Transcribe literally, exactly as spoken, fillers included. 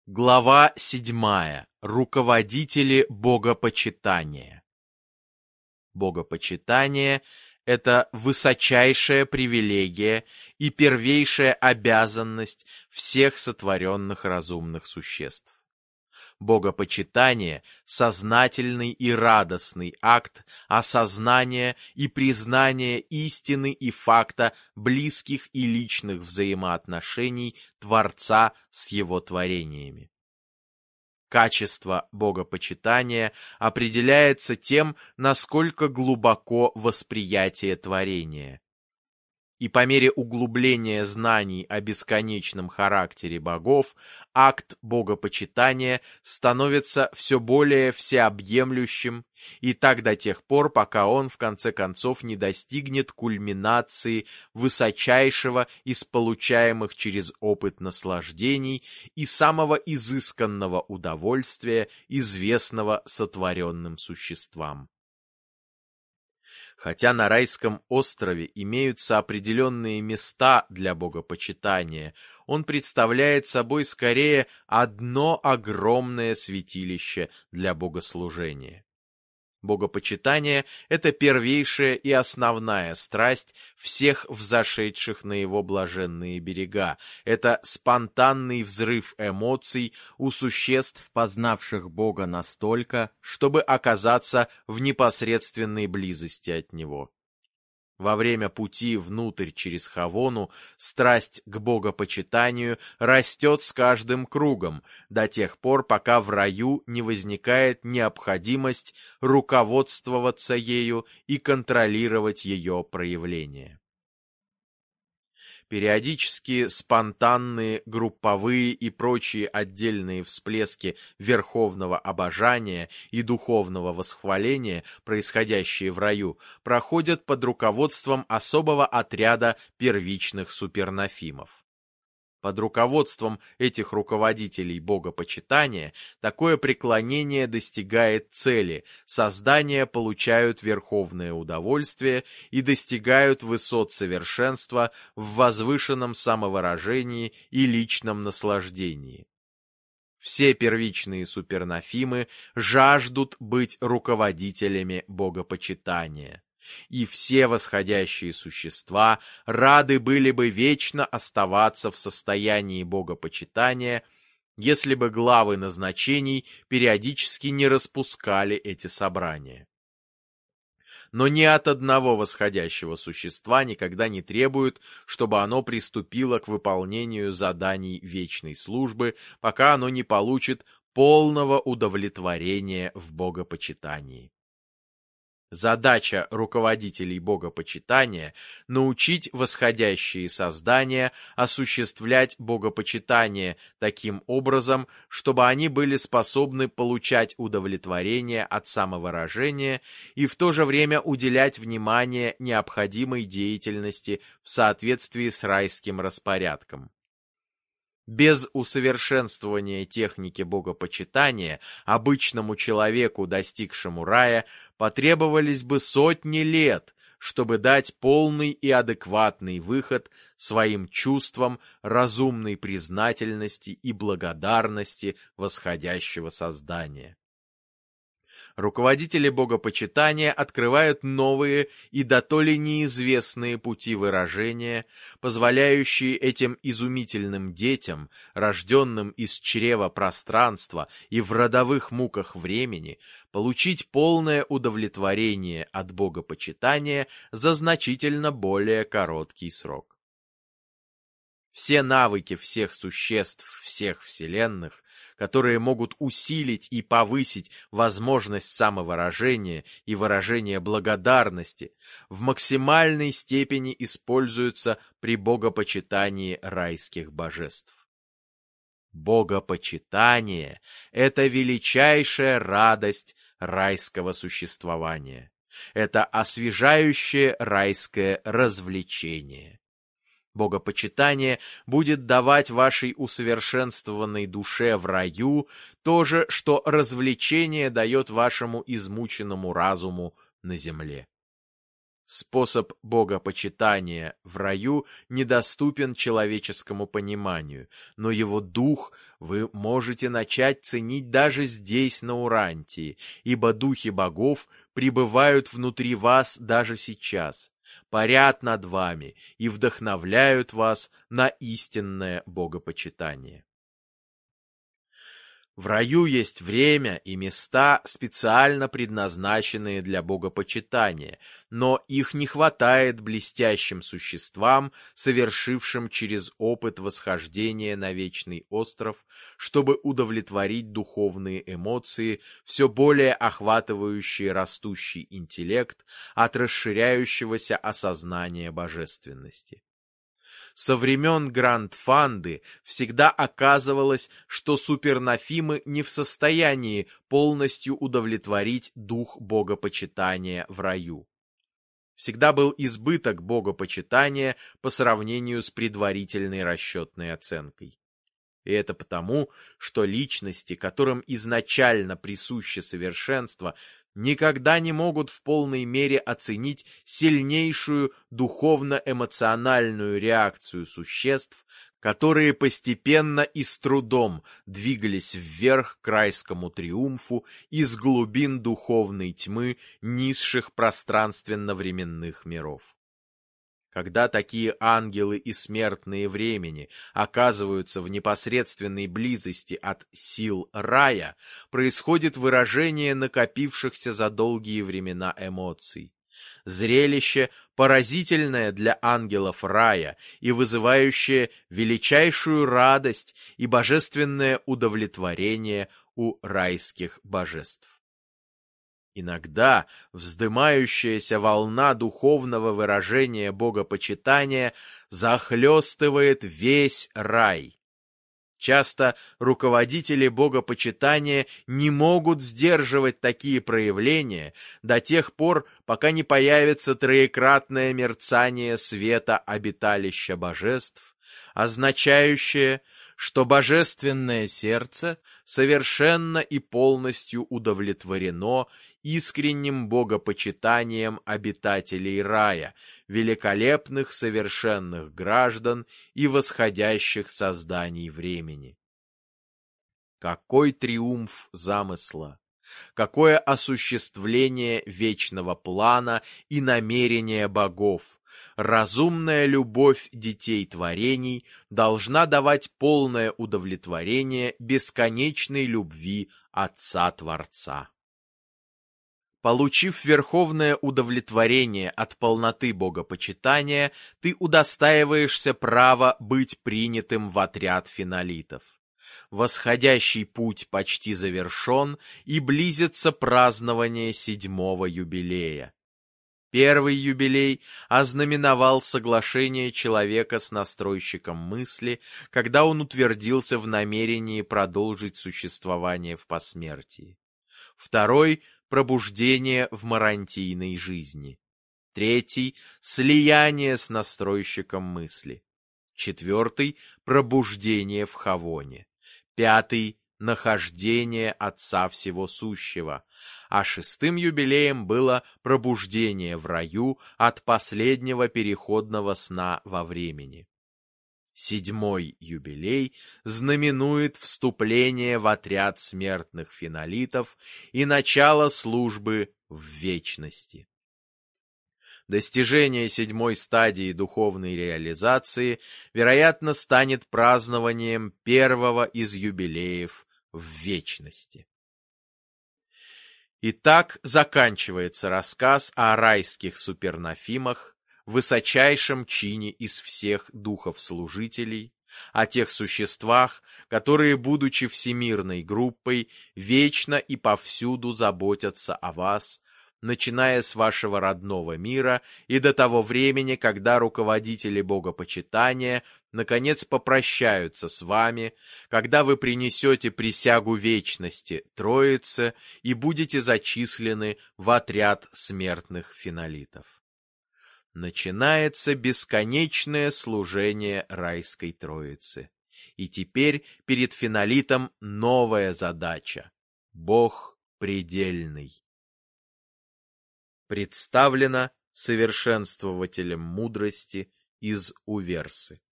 Глава седьмая. Руководители богопочитания. Богопочитание — это высочайшая привилегия и первейшая обязанность всех сотворенных разумных существ. Богопочитание — сознательный и радостный акт осознания и признания истины и факта близких и личных взаимоотношений Творца с его творениями. Качество богопочитания определяется тем, насколько глубоко восприятие творения. И по мере углубления знаний о бесконечном характере богов, акт богопочитания становится все более всеобъемлющим, и так до тех пор, пока он в конце концов не достигнет кульминации высочайшего из получаемых через опыт наслаждений и самого изысканного удовольствия, известного сотворенным существам. Хотя на райском острове имеются определенные места для богопочитания, он представляет собой скорее одно огромное святилище для богослужения. Богопочитание — это первейшая и основная страсть всех взошедших на его блаженные берега. Это спонтанный взрыв эмоций у существ, познавших Бога настолько, чтобы оказаться в непосредственной близости от Него. Во время пути внутрь через Хавону страсть к богопочитанию растет с каждым кругом, до тех пор, пока в раю не возникает необходимость руководствоваться ею и контролировать ее проявление. Периодически спонтанные, групповые и прочие отдельные всплески верховного обожания и духовного восхваления, происходящие в раю, проходят под руководством особого отряда первичных супернофимов. Под руководством этих руководителей богопочитания такое преклонение достигает цели, создания получают верховное удовольствие и достигают высот совершенства в возвышенном самовыражении и личном наслаждении. Все первичные супернофимы жаждут быть руководителями богопочитания. И все восходящие существа рады были бы вечно оставаться в состоянии богопочитания, если бы главы назначений периодически не распускали эти собрания. Но ни от одного восходящего существа никогда не требуют, чтобы оно приступило к выполнению заданий вечной службы, пока оно не получит полного удовлетворения в богопочитании. Задача руководителей богопочитания — научить восходящие создания осуществлять богопочитание таким образом, чтобы они были способны получать удовлетворение от самовыражения и в то же время уделять внимание необходимой деятельности в соответствии с райским распорядком. Без усовершенствования техники богопочитания обычному человеку, достигшему рая, потребовались бы сотни лет, чтобы дать полный и адекватный выход своим чувствам разумной признательности и благодарности восходящего создания. Руководители богопочитания открывают новые и дотоле неизвестные пути выражения, позволяющие этим изумительным детям, рожденным из чрева пространства и в родовых муках времени, получить полное удовлетворение от богопочитания за значительно более короткий срок. Все навыки всех существ всех вселенных, которые могут усилить и повысить возможность самовыражения и выражения благодарности, в максимальной степени используются при богопочитании райских божеств. Богопочитание — это величайшая радость райского существования. Это освежающее райское развлечение. Богопочитание будет давать вашей усовершенствованной душе в раю то же, что развлечение дает вашему измученному разуму на земле. Способ богопочитания в раю недоступен человеческому пониманию, но его дух вы можете начать ценить даже здесь, на Урантии, ибо духи богов пребывают внутри вас даже сейчас, парят над вами и вдохновляют вас на истинное богопочитание. В раю есть время и места, специально предназначенные для богопочитания, но их не хватает блестящим существам, совершившим через опыт восхождения на вечный остров, чтобы удовлетворить духовные эмоции, все более охватывающие растущий интеллект от расширяющегося осознания божественности. Со времен Гранд-Фанды всегда оказывалось, что супернафимы не в состоянии полностью удовлетворить дух богопочитания в раю. Всегда был избыток богопочитания по сравнению с предварительной расчетной оценкой. И это потому, что личности, которым изначально присуще совершенство, никогда не могут в полной мере оценить сильнейшую духовно-эмоциональную реакцию существ, которые постепенно и с трудом двигались вверх к райскому триумфу из глубин духовной тьмы низших пространственно-временных миров. Когда такие ангелы и смертные времени оказываются в непосредственной близости от сил рая, происходит выражение накопившихся за долгие времена эмоций. Зрелище, поразительное для ангелов рая и вызывающее величайшую радость и божественное удовлетворение у райских божеств. Иногда вздымающаяся волна духовного выражения богопочитания захлестывает весь рай. Часто руководители богопочитания не могут сдерживать такие проявления до тех пор, пока не появится троекратное мерцание света обиталища божеств, означающее, что божественное сердце совершенно и полностью удовлетворено искренним богопочитанием обитателей рая, великолепных совершенных граждан и восходящих созданий времени. Какой триумф замысла! Какое осуществление вечного плана и намерения богов! Разумная любовь детей творений должна давать полное удовлетворение бесконечной любви Отца-Творца. Получив верховное удовлетворение от полноты богопочитания, ты удостаиваешься права быть принятым в отряд финолитов. Восходящий путь почти завершен, и близится празднование седьмого юбилея. Первый юбилей ознаменовал соглашение человека с настройщиком мысли, когда он утвердился в намерении продолжить существование в посмертии. Второй — пробуждение в марантийной жизни. Третий — слияние с настройщиком мысли. Четвертый — пробуждение в Хавоне. Пятый — нахождение Отца Всего Сущего. А шестым юбилеем было пробуждение в раю от последнего переходного сна во времени. Седьмой юбилей знаменует вступление в отряд смертных финолитов и начало службы в вечности. Достижение седьмой стадии духовной реализации, вероятно, станет празднованием первого из юбилеев в вечности. Итак, заканчивается рассказ о райских супернафимах, высочайшем чине из всех духов-служителей, о тех существах, которые, будучи всемирной группой, вечно и повсюду заботятся о вас, начиная с вашего родного мира и до того времени, когда руководители богопочитания наконец попрощаются с вами, когда вы принесете присягу вечности Троице и будете зачислены в отряд смертных финолитов. Начинается бесконечное служение райской Троицы. И теперь перед финолитом новая задача — Бог предельный. Представлено совершенствователем мудрости из Уверсы.